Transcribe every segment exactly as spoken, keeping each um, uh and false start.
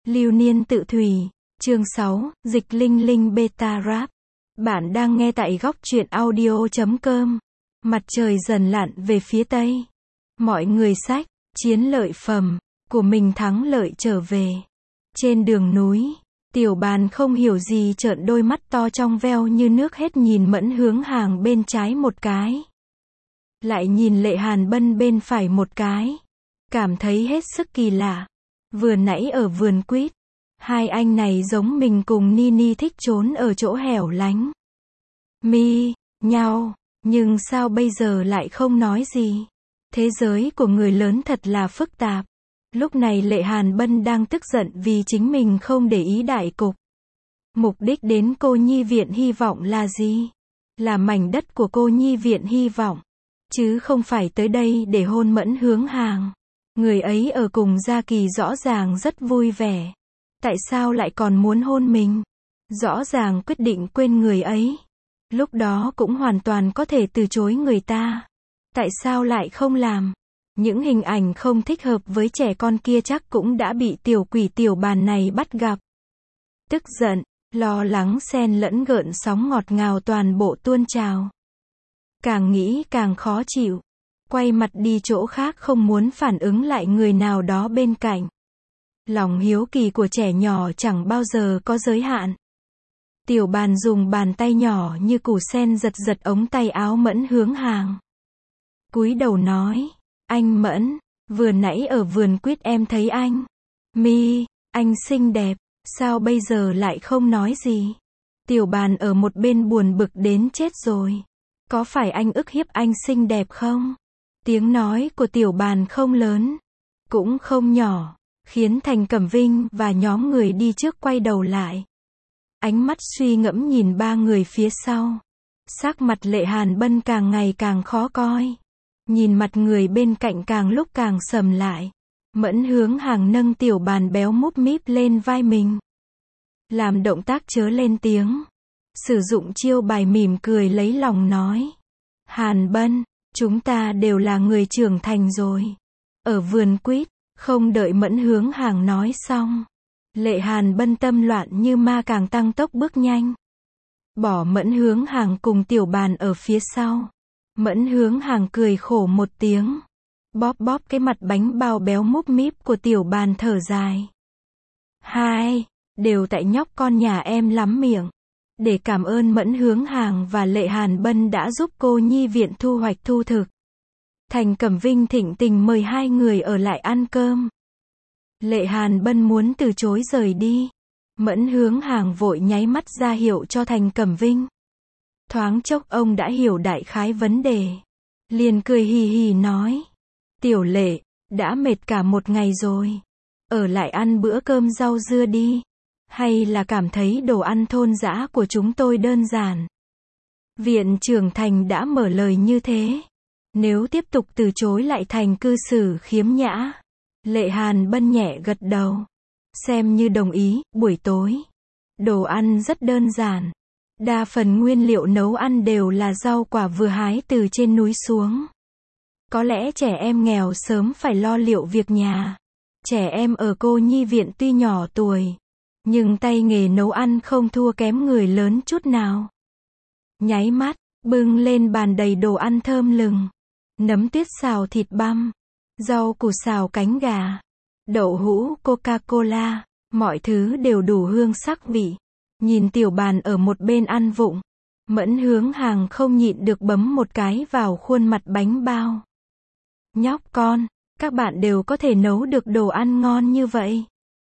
Lưu niên tự thủy, chương sáu, dịch linh linh beta rap. Bạn đang nghe tại góc truyện audio chấm com. Mặt trời dần lặn về phía tây. Mọi người xách chiến lợi phẩm của mình thắng lợi trở về. Trên đường núi, Tiểu Bàn không hiểu gì trợn đôi mắt to trong veo như nước hết nhìn Mẫn Hướng Hàng bên trái một cái. Lại nhìn Lệ Hàn Bân bên phải một cái. Cảm thấy hết sức kỳ lạ. Vừa nãy ở vườn quýt, hai anh này giống mình cùng Nini thích trốn ở chỗ hẻo lánh. Mi, nhau, nhưng sao bây giờ lại không nói gì? Thế giới của người lớn thật là phức tạp. Lúc này Lệ Hàn Bân đang tức giận vì chính mình không để ý đại cục. Mục đích đến cô nhi viện hy vọng là gì? Là mảnh đất của cô nhi viện hy vọng. Chứ không phải tới đây để hôn Mẫn Hướng Hàng. Người ấy ở cùng Gia Kỳ rõ ràng rất vui vẻ. Tại sao lại còn muốn hôn mình? Rõ ràng quyết định quên người ấy. Lúc đó cũng hoàn toàn có thể từ chối người ta. Tại sao lại không làm? Những hình ảnh không thích hợp với trẻ con kia chắc cũng đã bị tiểu quỷ Tiểu Bàn này bắt gặp. Tức giận, lo lắng xen lẫn gợn sóng ngọt ngào toàn bộ tuôn trào. Càng nghĩ càng khó chịu. Quay mặt đi chỗ khác không muốn phản ứng lại người nào đó bên cạnh. Lòng hiếu kỳ của trẻ nhỏ chẳng bao giờ có giới hạn. Tiểu Bàn dùng bàn tay nhỏ như củ sen giật giật ống tay áo Mẫn Hướng Hàng. Cúi đầu nói, anh Mẫn, vừa nãy ở vườn quýt em thấy anh. Mi, anh xinh đẹp, sao bây giờ lại không nói gì? Tiểu Bàn ở một bên buồn bực đến chết rồi. Có phải anh ức hiếp anh xinh đẹp không? Tiếng nói của Tiểu Bàn không lớn, cũng không nhỏ, khiến Thành Cẩm Vinh và nhóm người đi trước quay đầu lại. Ánh mắt suy ngẫm nhìn ba người phía sau. Sắc mặt Lệ Hàn Bân càng ngày càng khó coi. Nhìn mặt người bên cạnh càng lúc càng sầm lại. Mẫn Hướng Hàng nâng Tiểu Bàn béo múp míp lên vai mình. Làm động tác chớ lên tiếng. Sử dụng chiêu bài mỉm cười lấy lòng nói. Hàn Bân, chúng ta đều là người trưởng thành rồi. Ở vườn quýt, không đợi Mẫn Hướng Hàng nói xong. Lệ Hàn Bân tâm loạn như ma càng tăng tốc bước nhanh. Bỏ Mẫn Hướng Hàng cùng Tiểu Bàn ở phía sau. Mẫn Hướng Hàng cười khổ một tiếng. Bóp bóp cái mặt bánh bao béo múp míp của Tiểu Bàn thở dài. Hai, đều tại nhóc con nhà em lắm miệng. Để cảm ơn Mẫn Hướng Hàng và Lệ Hàn Bân đã giúp cô nhi viện thu hoạch thu thực. Thành Cẩm Vinh thịnh tình mời hai người ở lại ăn cơm. Lệ Hàn Bân muốn từ chối rời đi. Mẫn Hướng Hàng vội nháy mắt ra hiệu cho Thành Cẩm Vinh. Thoáng chốc ông đã hiểu đại khái vấn đề. Liền cười hì hì nói. Tiểu Lệ, đã mệt cả một ngày rồi. Ở lại ăn bữa cơm rau dưa đi. Hay là cảm thấy đồ ăn thôn dã của chúng tôi đơn giản? Viện trưởng Thành đã mở lời như thế. Nếu tiếp tục từ chối lại thành cư xử khiếm nhã. Lệ Hàn Bân nhẹ gật đầu. Xem như đồng ý, buổi tối. Đồ ăn rất đơn giản. Đa phần nguyên liệu nấu ăn đều là rau quả vừa hái từ trên núi xuống. Có lẽ trẻ em nghèo sớm phải lo liệu việc nhà. Trẻ em ở cô nhi viện tuy nhỏ tuổi. Nhưng tay nghề nấu ăn không thua kém người lớn chút nào. Nháy mắt, bưng lên bàn đầy đồ ăn thơm lừng. Nấm tuyết xào thịt băm. Rau củ xào cánh gà. Đậu hũ Coca-Cola. Mọi thứ đều đủ hương sắc vị. Nhìn Tiểu Bàn ở một bên ăn vụng. Mẫn Hướng Hàng không nhịn được bấm một cái vào khuôn mặt bánh bao. Nhóc con, các bạn đều có thể nấu được đồ ăn ngon như vậy.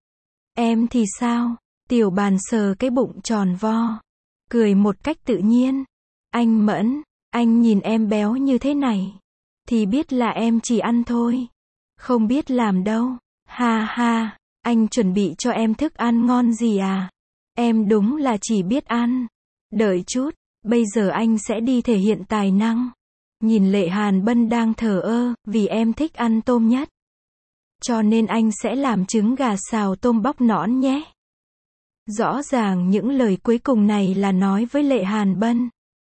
Em thì sao? Tiểu Bàn sờ cái bụng tròn vo. Cười một cách tự nhiên. Anh Mẫn, anh nhìn em béo như thế này. Thì biết là em chỉ ăn thôi. Không biết làm đâu. Ha ha, anh chuẩn bị cho em thức ăn ngon gì à? Em đúng là chỉ biết ăn. Đợi chút, bây giờ anh sẽ đi thể hiện tài năng. Nhìn Lệ Hàn Bân đang thờ ơ, vì em thích ăn tôm nhất. Cho nên anh sẽ làm trứng gà xào tôm bóc nõn nhé. Rõ ràng những lời cuối cùng này là nói với Lệ Hàn Bân.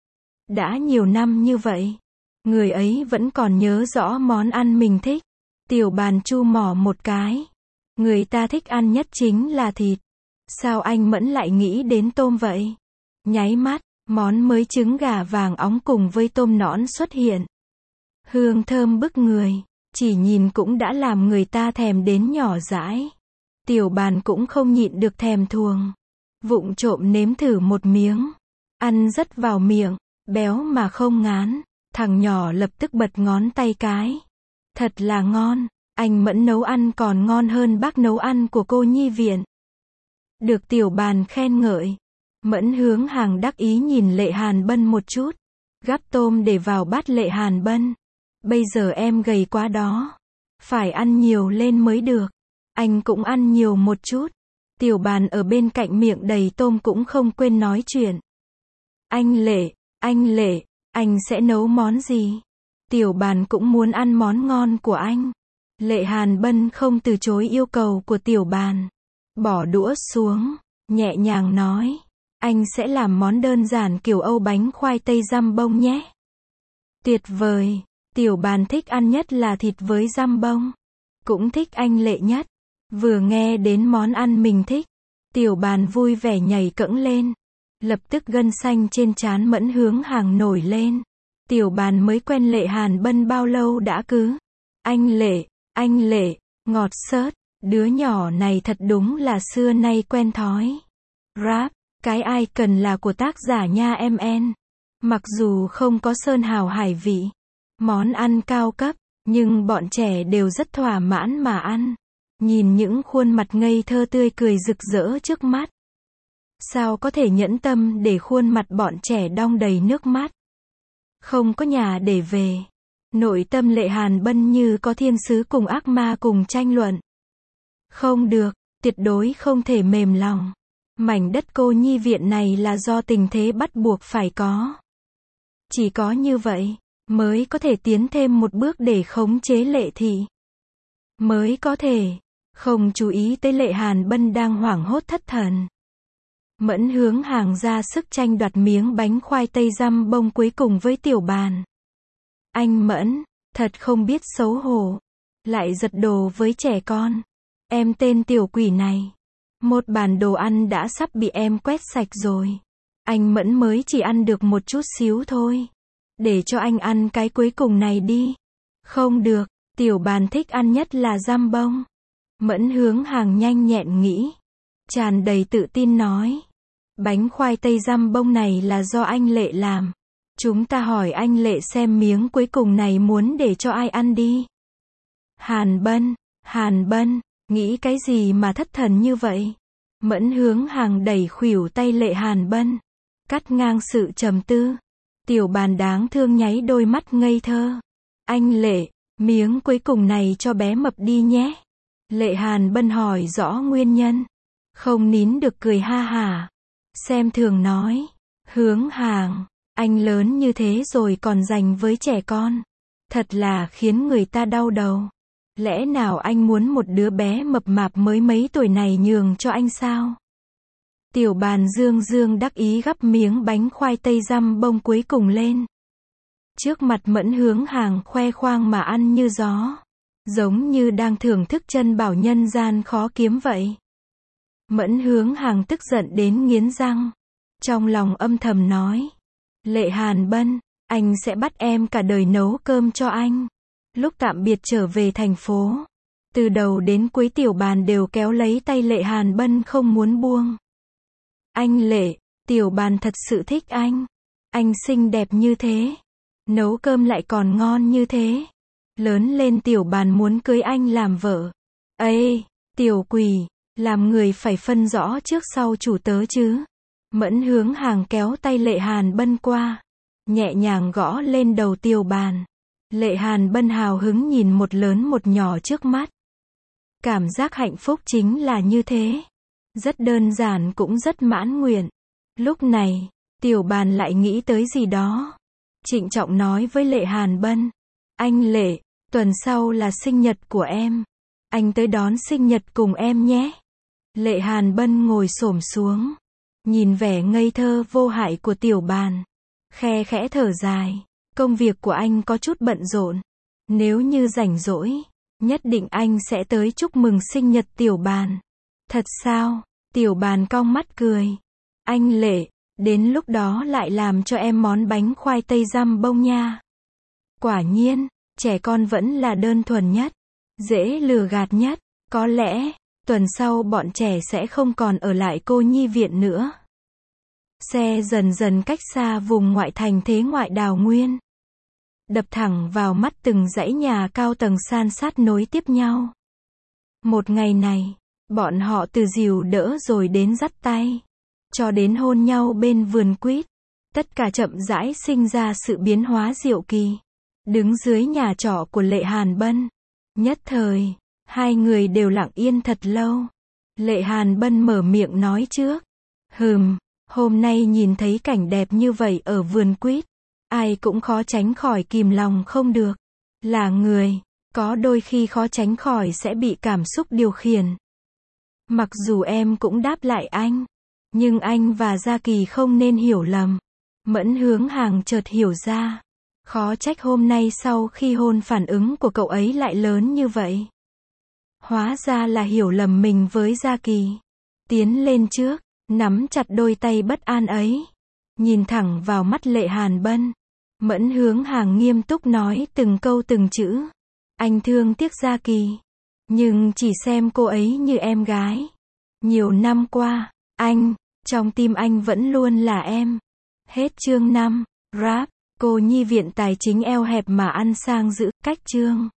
Đã nhiều năm như vậy, người ấy vẫn còn nhớ rõ món ăn mình thích. Tiểu Bàn chu mỏ một cái. Người ta thích ăn nhất chính là thịt. Sao anh Mẫn lại nghĩ đến tôm vậy? Nháy mắt, món mới trứng gà vàng óng cùng với tôm nõn xuất hiện. Hương thơm bức người, chỉ nhìn cũng đã làm người ta thèm đến nhỏ dãi. Tiểu Bàn cũng không nhịn được thèm thuồng. Vụng trộm nếm thử một miếng. Ăn rất vào miệng, béo mà không ngán. Thằng nhỏ lập tức bật ngón tay cái. Thật là ngon, anh Mẫn nấu ăn còn ngon hơn bác nấu ăn của cô nhi viện. Được Tiểu Bàn khen ngợi. Mẫn Hướng Hàng đắc ý nhìn Lệ Hàn Bân một chút. Gắp tôm để vào bát Lệ Hàn Bân. Bây giờ em gầy quá đó. Phải ăn nhiều lên mới được. Anh cũng ăn nhiều một chút. Tiểu Bàn ở bên cạnh miệng đầy tôm cũng không quên nói chuyện. Anh Lệ, anh Lệ, anh sẽ nấu món gì? Tiểu Bàn cũng muốn ăn món ngon của anh. Lệ Hàn Bân không từ chối yêu cầu của Tiểu Bàn. Bỏ đũa xuống, nhẹ nhàng nói. Anh sẽ làm món đơn giản kiểu Âu bánh khoai tây răm bông nhé. Tuyệt vời, Tiểu Bàn thích ăn nhất là thịt với răm bông. Cũng thích anh Lệ nhất. Vừa nghe đến món ăn mình thích, Tiểu Bàn vui vẻ nhảy cẫng lên. Lập tức gân xanh trên trán Mẫn Hướng Hàng nổi lên. Tiểu Bàn mới quen Lệ Hàn Bân bao lâu đã cứ. Anh Lệ, anh Lệ, ngọt xớt, đứa nhỏ này thật đúng là xưa nay quen thói. Rap, cái ai cần là của tác giả nha em en. Mặc dù không có sơn hào hải vị, món ăn cao cấp, nhưng bọn trẻ đều rất thỏa mãn mà ăn. Nhìn những khuôn mặt ngây thơ tươi cười rực rỡ trước mắt. Sao có thể nhẫn tâm để khuôn mặt bọn trẻ đong đầy nước mắt. Không có nhà để về. Nội tâm Lệ Hàn Bân như có thiên sứ cùng ác ma cùng tranh luận. Không được, tuyệt đối không thể mềm lòng. Mảnh đất cô nhi viện này là do tình thế bắt buộc phải có. Chỉ có như vậy, mới có thể tiến thêm một bước để khống chế Lệ thị. Mới có thể, không chú ý tới Lệ Hàn Bân đang hoảng hốt thất thần. Mẫn Hướng Hàng ra sức tranh đoạt miếng bánh khoai tây răm bông cuối cùng với Tiểu Bàn. Anh Mẫn, thật không biết xấu hổ. Lại giật đồ với trẻ con. Em tên tiểu quỷ này. Một bàn đồ ăn đã sắp bị em quét sạch rồi. Anh Mẫn mới chỉ ăn được một chút xíu thôi. Để cho anh ăn cái cuối cùng này đi. Không được, Tiểu Bàn thích ăn nhất là răm bông. Mẫn Hướng Hàng nhanh nhẹn nghĩ. Tràn đầy tự tin nói. Bánh khoai tây răm bông này là do anh Lệ làm. Chúng ta hỏi anh Lệ xem miếng cuối cùng này muốn để cho ai ăn đi. Hàn Bân, Hàn Bân, nghĩ cái gì mà thất thần như vậy? Mẫn Hướng Hàng đẩy khuỷu tay Lệ Hàn Bân. Cắt ngang sự trầm tư. Tiểu Bàn đáng thương nháy đôi mắt ngây thơ. Anh Lệ, miếng cuối cùng này cho bé mập đi nhé. Lệ Hàn Bân hỏi rõ nguyên nhân. Không nín được cười ha hả. Xem thường nói. Hướng Hàng, anh lớn như thế rồi còn dành với trẻ con. Thật là khiến người ta đau đầu. Lẽ nào anh muốn một đứa bé mập mạp mới mấy tuổi này nhường cho anh sao? Tiểu Bàn dương dương đắc ý gắp miếng bánh khoai tây răm bông cuối cùng lên. Trước mặt Mẫn Hướng Hàng khoe khoang mà ăn như gió. Giống như đang thưởng thức chân bảo nhân gian khó kiếm vậy. Mẫn Hướng Hàng tức giận đến nghiến răng. Trong lòng âm thầm nói. Lệ Hàn Bân, anh sẽ bắt em cả đời nấu cơm cho anh. Lúc tạm biệt trở về thành phố. Từ đầu đến cuối Tiểu Bàn đều kéo lấy tay Lệ Hàn Bân không muốn buông. Anh Lệ, Tiểu Bàn thật sự thích anh. Anh xinh đẹp như thế. Nấu cơm lại còn ngon như thế. Lớn lên Tiểu Bàn muốn cưới anh làm vợ. Ê, tiểu quỷ, làm người phải phân rõ trước sau chủ tớ chứ. Mẫn Hướng Hàng kéo tay Lệ Hàn Bân qua. Nhẹ nhàng gõ lên đầu Tiểu Bàn. Lệ Hàn Bân hào hứng nhìn một lớn một nhỏ trước mắt. Cảm giác hạnh phúc chính là như thế. Rất đơn giản cũng rất mãn nguyện. Lúc này, Tiểu Bàn lại nghĩ tới gì đó. Trịnh trọng nói với Lệ Hàn Bân. Anh Lệ, tuần sau là sinh nhật của em. Anh tới đón sinh nhật cùng em nhé. Lệ Hàn Bân ngồi xổm xuống. Nhìn vẻ ngây thơ vô hại của Tiểu Bàn. Khe khẽ thở dài. Công việc của anh có chút bận rộn. Nếu như rảnh rỗi, Nhất định anh sẽ tới chúc mừng sinh nhật Tiểu Bàn. Thật sao? Tiểu Bàn cong mắt cười. Anh Lệ, đến lúc đó lại làm cho em món bánh khoai tây răm bông nha. Quả nhiên, trẻ con vẫn là đơn thuần nhất, dễ lừa gạt nhất. Có lẽ, tuần sau bọn trẻ sẽ không còn ở lại cô nhi viện nữa. Xe dần dần cách xa vùng ngoại thành thế ngoại đào nguyên. Đập thẳng vào mắt từng dãy nhà cao tầng san sát nối tiếp nhau. Một ngày này, bọn họ từ dìu đỡ rồi đến dắt tay, cho đến hôn nhau bên vườn quýt. Tất cả chậm rãi sinh ra sự biến hóa diệu kỳ. Đứng dưới nhà trọ của Lệ Hàn Bân. Nhất thời, hai người đều lặng yên thật lâu. Lệ Hàn Bân mở miệng nói trước. Hừm, hôm nay nhìn thấy cảnh đẹp như vậy ở vườn quýt, ai cũng khó tránh khỏi kìm lòng không được. Là người, có đôi khi khó tránh khỏi sẽ bị cảm xúc điều khiển. Mặc dù em cũng đáp lại anh, nhưng anh và Gia Kỳ không nên hiểu lầm. Mẫn Hướng Hàng chợt hiểu ra. Khó trách hôm nay sau khi hôn phản ứng của cậu ấy lại lớn như vậy. Hóa ra là hiểu lầm mình với Gia Kỳ. Tiến lên trước, nắm chặt đôi tay bất an ấy. Nhìn thẳng vào mắt Lệ Hàn Bân. Mẫn Hướng Hàng nghiêm túc nói từng câu từng chữ. Anh thương tiếc Gia Kỳ, nhưng chỉ xem cô ấy như em gái. Nhiều năm qua, anh, trong tim anh vẫn luôn là em. Hết chương năm. Rap. Cô nhi viện tài chính eo hẹp mà ăn sang giữ. Cách chương